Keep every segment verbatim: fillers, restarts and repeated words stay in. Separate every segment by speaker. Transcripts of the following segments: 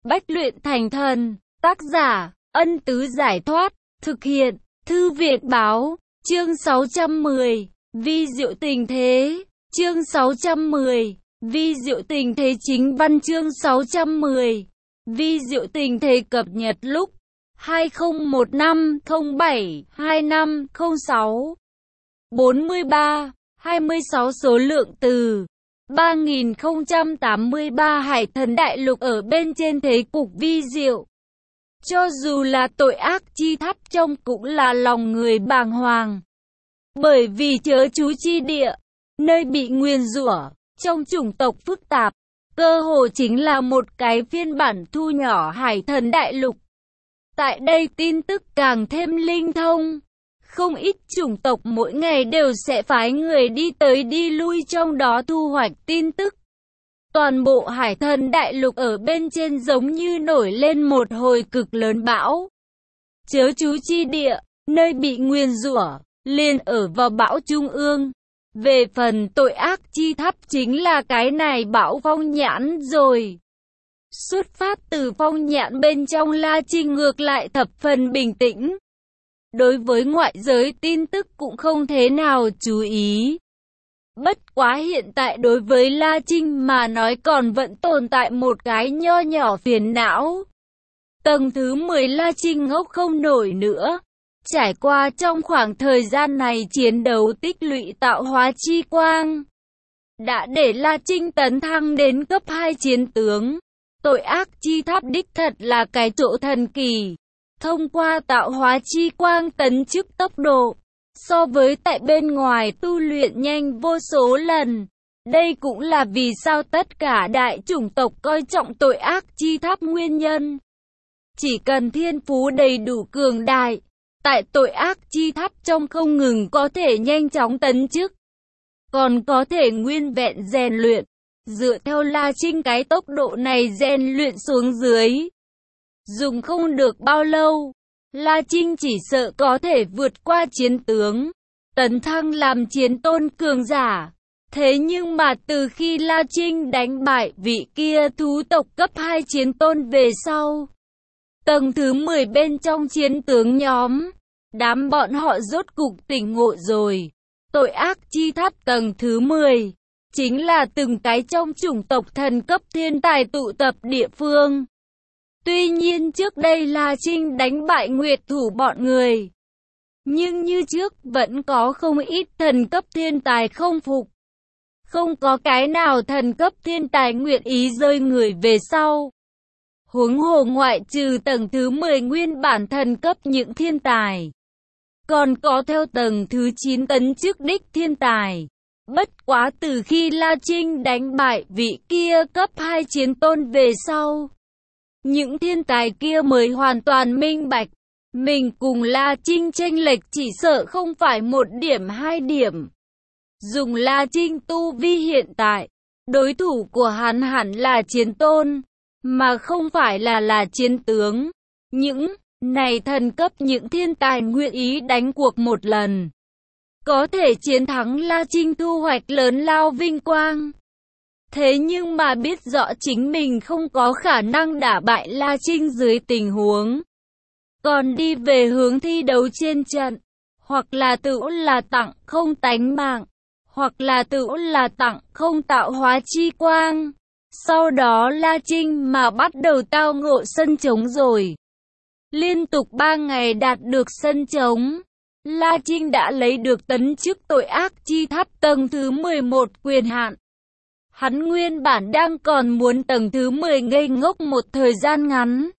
Speaker 1: Bách luyện thành thần. Tác giả, Ân Tứ Giải Thoát. Thực hiện, Thư Việt Báo. Chương sáu trăm mười. Vi diệu tình thế. Chương sáu trăm mười. Vi diệu tình thế chính văn chương sáu trăm mười. Vi diệu tình thế cập nhật lúc hai không một năm không bảy hai năm không sáu. bốn mươi ba, hai mươi sáu số lượng từ ba nghìn không trăm tám mươi ba Hải Thần Đại Lục ở bên trên thế cục vi diệu. Cho dù là tội ác chi thắp trong cũng là lòng người bàng hoàng. Bởi vì chớ chú chi địa, nơi bị nguyền rủa, trong chủng tộc phức tạp, cơ hồ chính là một cái phiên bản thu nhỏ Hải Thần Đại Lục. Tại đây tin tức càng thêm linh thông. Không ít chủng tộc mỗi ngày đều sẽ phái người đi tới đi lui trong đó thu hoạch tin tức. Toàn bộ Hải Thần Đại Lục ở bên trên giống như nổi lên một hồi cực lớn bão. Chớ chú chi địa, nơi bị nguyền rủa, liền ở vào bão trung ương. Về phần tội ác chi thắp chính là cái này bão Phong Nhãn rồi. Xuất phát từ Phong Nhãn bên trong, La Trinh ngược lại thập phần bình tĩnh. Đối với ngoại giới tin tức cũng không thế nào chú ý. Bất quá hiện tại đối với La Trinh mà nói còn vẫn tồn tại một cái nho nhỏ phiền não. Tầng thứ mười La Trinh ngốc không nổi nữa. Trải qua trong khoảng thời gian này chiến đấu tích lũy tạo hóa chi quang, đã để La Trinh tấn thăng đến cấp hai chiến tướng. Tội ác chi tháp đích thật là cái chỗ thần kỳ. Thông qua tạo hóa chi quang tấn chức tốc độ, so với tại bên ngoài tu luyện nhanh vô số lần. Đây cũng là vì sao tất cả đại chủng tộc coi trọng tội ác chi tháp nguyên nhân. Chỉ cần thiên phú đầy đủ cường đại, tại tội ác chi tháp trong không ngừng có thể nhanh chóng tấn chức, còn có thể nguyên vẹn rèn luyện. Dựa theo La Trinh cái tốc độ này rèn luyện xuống dưới, dùng không được bao lâu, La Trinh chỉ sợ có thể vượt qua chiến tướng, tấn thăng làm chiến tôn cường giả. Thế nhưng mà từ khi La Trinh đánh bại vị kia thú tộc cấp hai chiến tôn về sau, tầng thứ mười bên trong chiến tướng nhóm, đám bọn họ rốt cục tỉnh ngộ rồi. Tội ác chi tháp tầng thứ mười chính là từng cái trong chủng tộc thần cấp thiên tài tụ tập địa phương. Tuy nhiên trước đây La Trinh đánh bại Nguyệt Thủ bọn người, nhưng như trước vẫn có không ít thần cấp thiên tài không phục. Không có cái nào thần cấp thiên tài nguyện ý rơi người về sau. Huống hồ ngoại trừ tầng thứ mười nguyên bản thần cấp những thiên tài, còn có theo tầng thứ chín tấn chức đích thiên tài. Bất quá từ khi La Trinh đánh bại vị kia cấp hai chiến tôn về sau, những thiên tài kia mới hoàn toàn minh bạch, mình cùng La Trinh chênh lệch chỉ sợ không phải một điểm hai điểm. Dùng La Trinh tu vi hiện tại, đối thủ của hắn hẳn là chiến tôn, mà không phải là là chiến tướng. Những này thần cấp những thiên tài nguyện ý đánh cuộc một lần, có thể chiến thắng La Trinh thu hoạch lớn lao vinh quang. Thế nhưng mà biết rõ chính mình không có khả năng đả bại La Trinh dưới tình huống, còn đi về hướng thi đấu trên trận, hoặc là tự là tặng không tánh mạng, hoặc là tự là tặng không tạo hóa chi quang. Sau đó La Trinh mà bắt đầu tao ngộ sân trống rồi. Liên tục ba ngày đạt được sân trống, La Trinh đã lấy được tấn chức tội ác chi tháp tầng thứ mười một quyền hạn. Hắn nguyên bản đang còn muốn tầng thứ mười ngây ngốc một thời gian ngắn.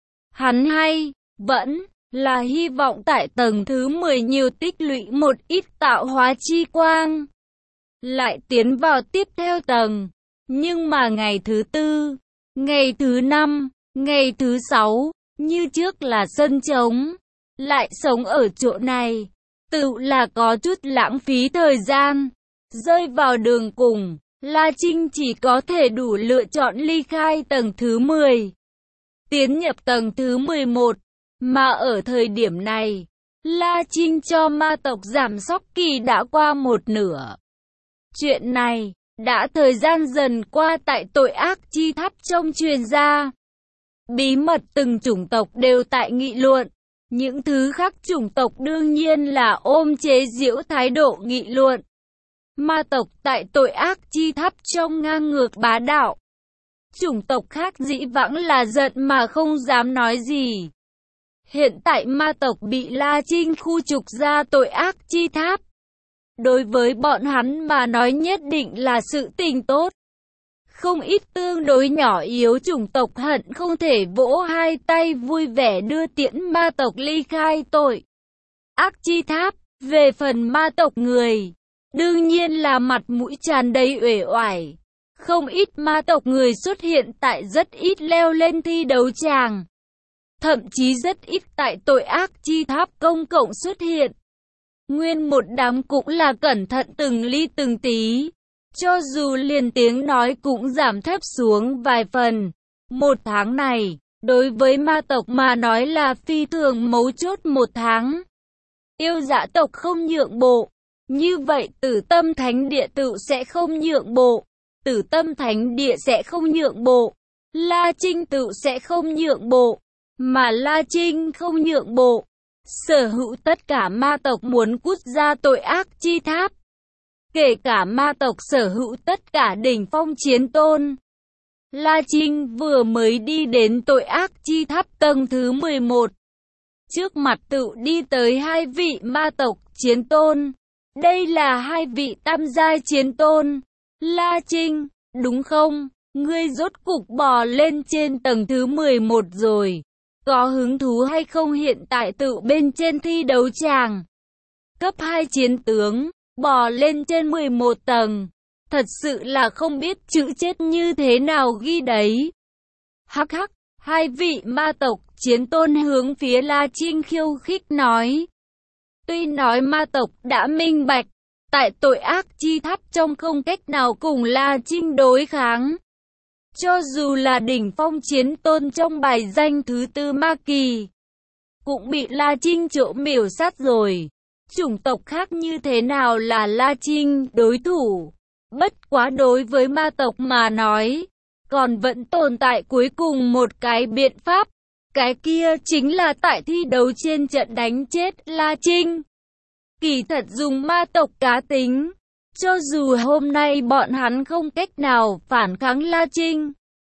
Speaker 1: Hắn hay, vẫn là hy vọng tại tầng thứ mười nhiều tích lũy một ít tạo hóa chi quang, lại tiến vào tiếp theo tầng. Nhưng mà ngày thứ tư, ngày thứ năm, ngày thứ sáu, như trước là sân trống. Lại sống ở chỗ này, tự là có chút lãng phí thời gian. Rơi vào đường cùng, La Trinh chỉ có thể đủ lựa chọn ly khai tầng thứ mười, tiến nhập tầng thứ mười một. Mà ở thời điểm này, La Trinh cho ma tộc giảm sóc kỳ đã qua một nửa. Chuyện này đã thời gian dần qua tại tội ác chi tháp trong truyền ra. bí mật từng chủng tộc đều tại nghị luận. Những thứ khác chủng tộc đương nhiên là ôm chế giễu thái độ nghị luận. Ma tộc tại tội ác chi tháp trong ngang ngược bá đạo. Chủng tộc khác dĩ vãng là giận mà không dám nói gì. Hiện tại ma tộc bị La Trinh khu trục ra tội ác chi tháp. Đối với bọn hắn mà nói nhất định là sự tình tốt. Không ít tương đối nhỏ yếu chủng tộc hận không thể vỗ hai tay vui vẻ đưa tiễn ma tộc ly khai tội ác chi tháp. Về phần ma tộc người, đương nhiên là mặt mũi tràn đầy uể oải. Không ít ma tộc người xuất hiện tại rất ít leo lên thi đấu tràng. Thậm chí rất ít tại tội ác chi tháp công cộng xuất hiện. Nguyên một đám cũng là cẩn thận từng ly từng tí. Cho dù liền tiếng nói cũng giảm thấp xuống vài phần. Một tháng này, đối với ma tộc mà nói là phi thường mấu chốt một tháng. Yêu dã tộc không nhượng bộ. Như vậy Tử Tâm Thánh Địa tự sẽ không nhượng bộ. Tử Tâm Thánh Địa sẽ không nhượng bộ. La Trinh tự sẽ không nhượng bộ. Mà La Trinh không nhượng bộ. Sở hữu tất cả ma tộc muốn cút ra tội ác chi tháp. Kể cả ma tộc sở hữu tất cả đỉnh phong chiến tôn. La Trinh vừa mới đi đến tội ác chi tháp tầng thứ mười một. Trước mặt tự đi tới hai vị ma tộc chiến tôn. Đây là hai vị tam giai chiến tôn. La Trinh, đúng không? Ngươi rốt cục bò lên trên tầng thứ mười một rồi. Có hứng thú hay không hiện tại tự bên trên thi đấu tràng? Cấp hai chiến tướng, bò lên trên mười một tầng. Thật sự là không biết chữ chết như thế nào ghi đấy. Hắc hắc, hai vị ma tộc chiến tôn hướng phía La Trinh khiêu khích nói. Tuy nói ma tộc đã minh bạch, tại tội ác chi tháp trong không cách nào cùng La Trinh đối kháng. Cho dù là đỉnh phong chiến tôn trong bài danh thứ tư ma kỳ, cũng bị La Trinh chỗ miểu sát rồi. Chủng tộc khác như thế nào là La Trinh đối thủ? Bất quá đối với ma tộc mà nói, còn vẫn tồn tại cuối cùng một cái biện pháp. Cái kia chính là tại thi đấu trên trận đánh chết La Trinh. Kỳ thật dùng ma tộc cá tính, cho dù hôm nay bọn hắn không cách nào phản kháng La Trinh,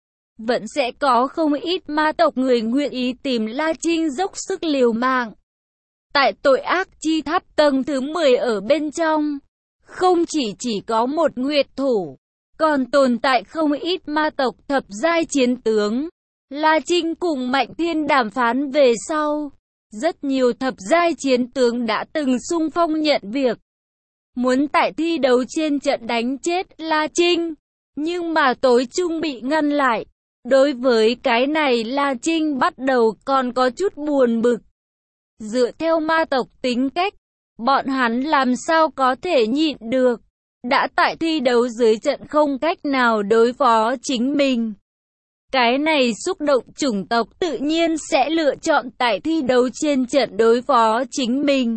Speaker 1: vẫn sẽ có không ít ma tộc người nguyện ý tìm La Trinh dốc sức liều mạng. Tại tội ác chi tháp tầng thứ mười ở bên trong, không chỉ chỉ có một nguyệt thủ, còn tồn tại không ít ma tộc thập giai chiến tướng. La Trinh cùng Mạnh Thiên đàm phán về sau, rất nhiều thập giai chiến tướng đã từng xung phong nhận việc, muốn tại thi đấu trên trận đánh chết La Trinh, nhưng mà tối trung bị ngăn lại. Đối với cái này La Trinh bắt đầu còn có chút buồn bực. Dựa theo ma tộc tính cách, bọn hắn làm sao có thể nhịn được. Đã tại thi đấu dưới trận không cách nào đối phó chính mình. Cái này xúc động chủng tộc tự nhiên sẽ lựa chọn tại thi đấu trên trận đối phó chính mình.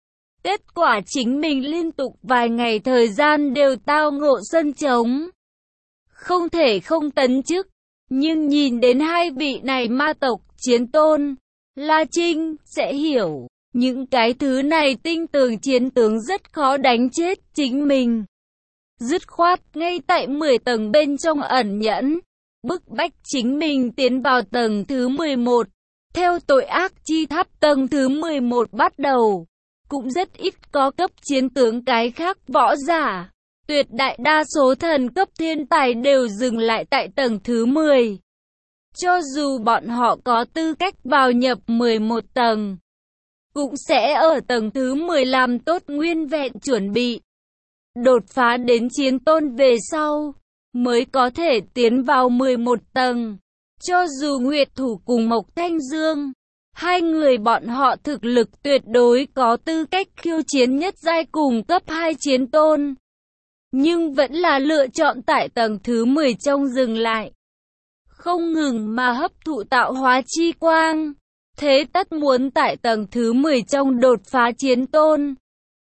Speaker 1: Kết quả chính mình liên tục vài ngày thời gian đều tao ngộ sân trống. Không thể không tấn chức. Nhưng nhìn đến hai vị này ma tộc chiến tôn, La Trinh sẽ hiểu, những cái thứ này tinh tường chiến tướng rất khó đánh chết chính mình. Dứt khoát ngay tại mười tầng bên trong ẩn nhẫn, bức bách chính mình tiến vào tầng thứ mười một. Theo tội ác chi tháp tầng thứ mười một bắt đầu, cũng rất ít có cấp chiến tướng cái khác võ giả. Tuyệt đại đa số thần cấp thiên tài đều dừng lại tại tầng thứ mười. Cho dù bọn họ có tư cách vào nhập mười một tầng, cũng sẽ ở tầng thứ mười làm tốt nguyên vẹn chuẩn bị. Đột phá đến chiến tôn về sau, mới có thể tiến vào mười một tầng. Cho dù Nguyệt Thủ cùng Mộc Thanh Dương, hai người bọn họ thực lực tuyệt đối có tư cách khiêu chiến nhất giai cùng cấp hai chiến tôn, nhưng vẫn là lựa chọn tại tầng thứ mười trong dừng lại. Không ngừng mà hấp thụ tạo hóa chi quang, thế tất muốn tại tầng thứ mười trong đột phá chiến tôn.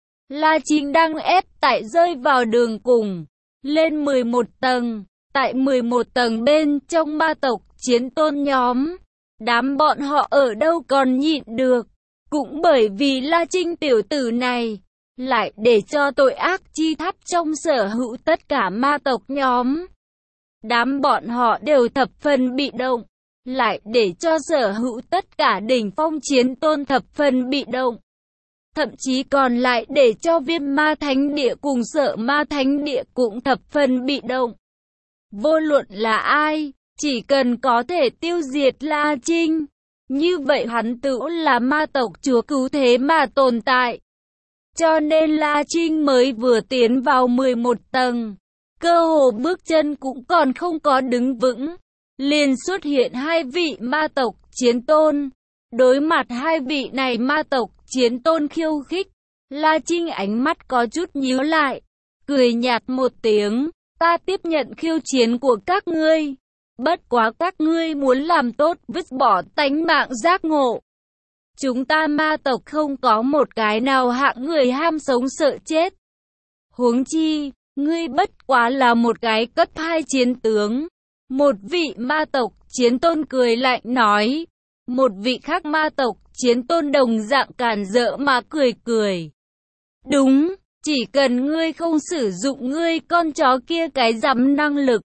Speaker 1: La Trinh đang ép tại rơi vào đường cùng, lên mười một tầng, tại mười một tầng bên trong ma tộc chiến tôn nhóm, Đám bọn họ ở đâu còn nhịn được. Cũng bởi vì La Trinh tiểu tử này, lại để cho tội ác chi tháp trong sở hữu tất cả ma tộc nhóm. Đám bọn họ đều thập phần bị động, lại để cho sở hữu tất cả đỉnh phong chiến tôn thập phần bị động. Thậm chí còn lại để cho Viêm Ma Thánh Địa cùng Sợ Ma Thánh Địa cũng thập phần bị động. Vô luận là ai, chỉ cần có thể tiêu diệt La Trinh, như vậy hắn tự là ma tộc chúa cứu thế mà tồn tại. Cho nên La Trinh mới vừa tiến vào mười một tầng, cơ hồ bước chân cũng còn không có đứng vững, liền xuất hiện hai vị ma tộc chiến tôn. Đối mặt hai vị này ma tộc chiến tôn khiêu khích, La Trinh ánh mắt có chút nhíu lại, cười nhạt một tiếng, ta tiếp nhận khiêu chiến của các ngươi. Bất quá các ngươi muốn làm tốt vứt bỏ tánh mạng giác ngộ. Chúng ta ma tộc không có một cái nào hạng người ham sống sợ chết. Huống chi, ngươi bất quá là một cái cấp hai chiến tướng. Một vị ma tộc chiến tôn cười lạnh nói. Một vị khác ma tộc chiến tôn đồng dạng càn rỡ mà cười cười. Đúng, chỉ cần ngươi không sử dụng ngươi con chó kia cái dám năng lực.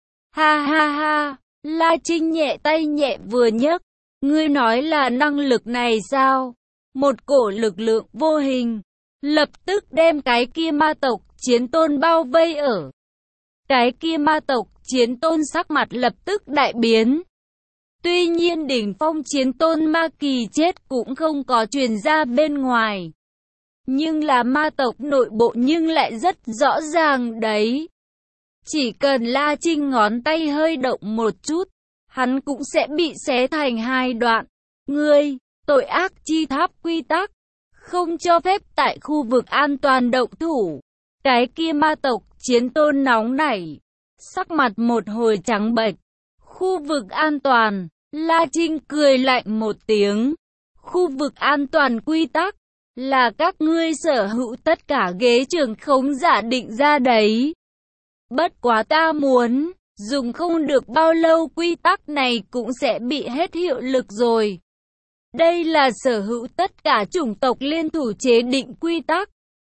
Speaker 1: Ha ha ha, La Trinh nhẹ tay nhẹ vừa nhấc. Ngươi nói là năng lực này sao? Một cổ lực lượng vô hình, lập tức đem cái kia ma tộc chiến tôn bao vây ở. Cái kia ma tộc chiến tôn sắc mặt lập tức đại biến. Tuy nhiên đỉnh phong chiến tôn ma kỳ chết cũng không có truyền ra bên ngoài. Nhưng là ma tộc nội bộ nhưng lại rất rõ ràng đấy. Chỉ cần La Trinh ngón tay hơi động một chút, hắn cũng sẽ bị xé thành hai đoạn. Ngươi, tội ác chi tháp quy tắc, không cho phép tại khu vực an toàn động thủ. Cái kia ma tộc chiến tôn nóng nảy, sắc mặt một hồi trắng bệch. Khu vực an toàn, La Trinh cười lạnh một tiếng. Khu vực an toàn quy tắc, là các ngươi sở hữu tất cả ghế trưởng khống giả định ra đấy. Bất quá ta muốn, dùng không được bao lâu quy tắc này cũng sẽ bị hết hiệu lực rồi. Đây là sở hữu tất cả chủng tộc liên thủ chế định quy tắc.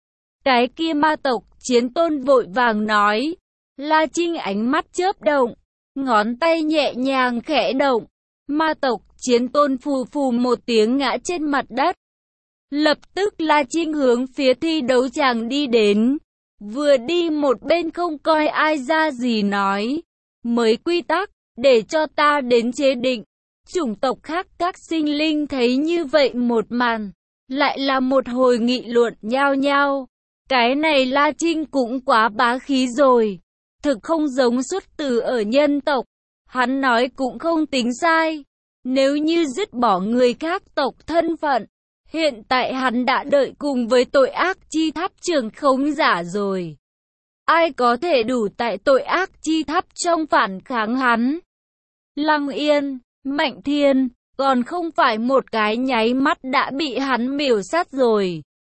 Speaker 1: Cái kia ma tộc chiến tôn vội vàng nói. La Trinh ánh mắt chớp động, ngón tay nhẹ nhàng khẽ động. Ma tộc chiến tôn phù phù một tiếng ngã trên mặt đất. Lập tức La Trinh hướng phía thi đấu tràng đi đến. Vừa đi một bên không coi ai ra gì nói. Mới quy tắc, để cho ta đến chế định. Chủng tộc khác các sinh linh thấy như vậy một màn, lại là một hồi nghị luận nhao nhao. Cái này La Trinh cũng quá bá khí rồi. Thực không giống xuất từ ở nhân tộc. Hắn nói cũng không tính sai. Nếu như dứt bỏ người khác tộc thân phận, hiện tại hắn đã đợi cùng với tội ác chi tháp trường khống giả rồi. Ai có thể đủ tại tội ác chi tháp trong phản kháng hắn? Lăng Yên, Mạnh Thiên, còn không phải một cái nháy mắt đã bị hắn miểu sát rồi.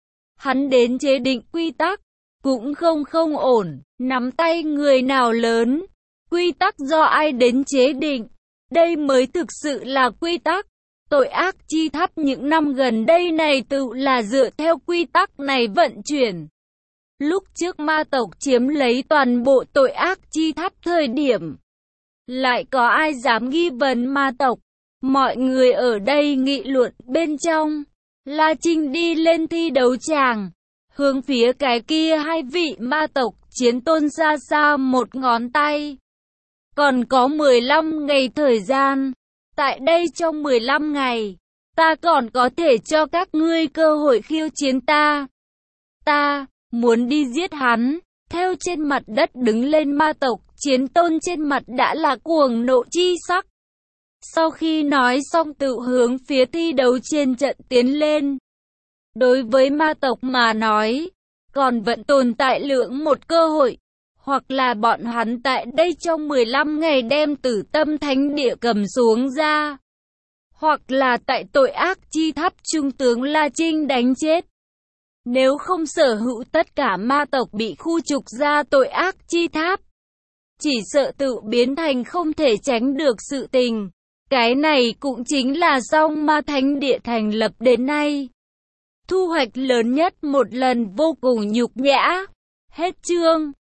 Speaker 1: Hắn đến chế định quy tắc, cũng không không ổn, nắm tay người nào lớn. Quy tắc do ai đến chế định? Đây mới thực sự là quy tắc. Tội ác chi tháp những năm gần đây này tự là dựa theo quy tắc này vận chuyển. Lúc trước ma tộc chiếm lấy toàn bộ tội ác chi tháp thời điểm, lại có ai dám nghi vấn ma tộc? Mọi người ở đây nghị luận bên trong. La Trinh đi lên thi đấu tràng, hướng phía cái kia hai vị ma tộc chiến tôn xa xa một ngón tay. Còn có mười lăm ngày thời gian. Tại đây trong mười lăm ngày, ta còn có thể cho các ngươi cơ hội khiêu chiến ta. Ta muốn đi giết hắn. Theo trên mặt đất đứng lên ma tộc chiến tôn trên mặt đã là cuồng nộ chi sắc. Sau khi nói xong tự hướng phía thi đấu trên trận tiến lên. Đối với ma tộc mà nói, còn vẫn tồn tại lượng một cơ hội. Hoặc là bọn hắn tại đây trong mười lăm ngày đem Tử Tâm Thánh Địa cầm xuống ra. Hoặc là tại tội ác chi tháp trung tướng La Trinh đánh chết. Nếu không sở hữu tất cả ma tộc bị khu trục ra tội ác chi tháp, chỉ sợ tự biến thành không thể tránh được sự tình. Cái này cũng chính là Song Ma Thánh Địa thành lập đến nay thu hoạch lớn nhất một lần, vô cùng nhục nhã. Hết chương.